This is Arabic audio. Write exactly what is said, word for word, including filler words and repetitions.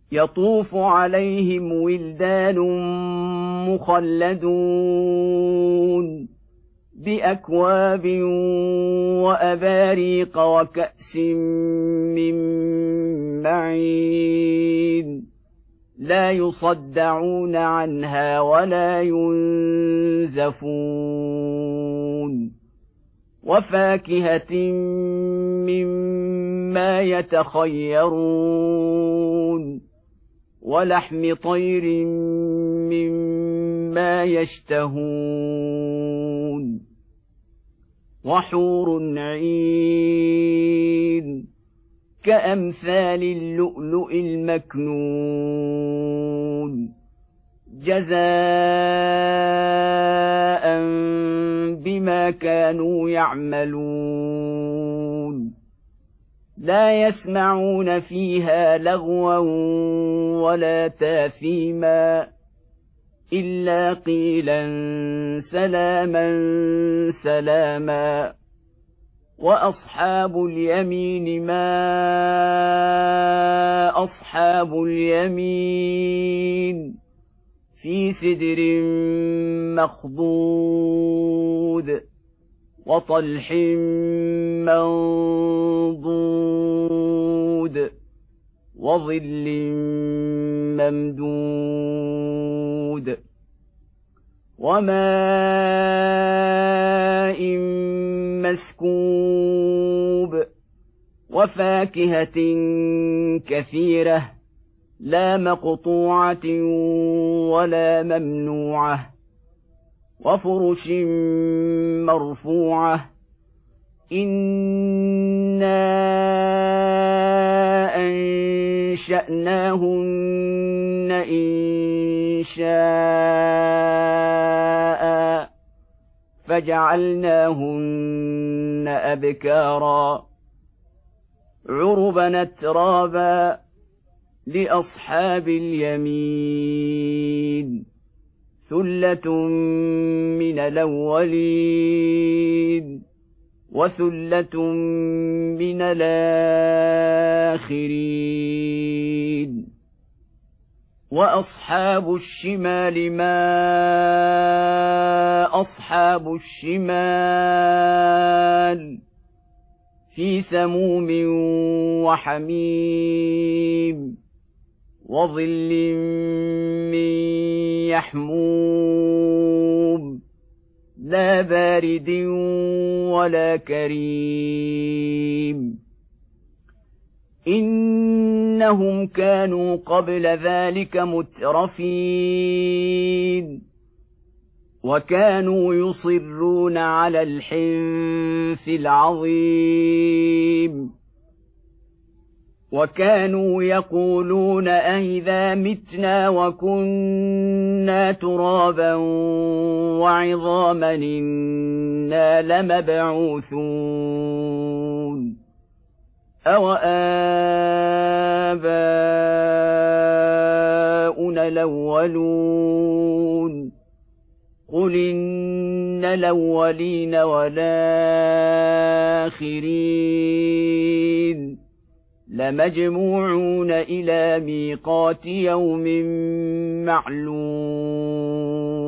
يطوف عليهم ولدان مخلدون بأكواب وأباريق وكأس من معين لا يصدعون عنها ولا ينزفون وفاكهة مما يتخيرون ولحم طير مما يشتهون وحور عين كأمثال اللؤلؤ المكنون جزاء بما كانوا يعملون لا يسمعون فيها لغوا ولا تاثيما إلا قيلا سلاما سلاما وأصحاب اليمين ما أصحاب اليمين في سدر مخضود وطلح منضود وظل ممدود وماء مسكوب وفاكهة كثيرة لا مقطوعة ولا ممنوعة وفرش مرفوعة إنا أنشأناهن إن شاء فجعلناهن أبكارا عربا أترابا لأصحاب اليمين ثلة من الأولين وثلة من الآخرين وأصحاب الشمال ما أصحاب الشمال في سموم وحميم وظل من يحموم لا بارد ولا كريم إنهم كانوا قبل ذلك مترفين وكانوا يصرون على الحنث العظيم وكانوا يقولون أئذا متنا وكنا ترابا وعظاما إنا لمبعوثون أوآباؤنا الأولون قل إن الأولين والآخرين لمجموعون إلى ميقات يوم معلوم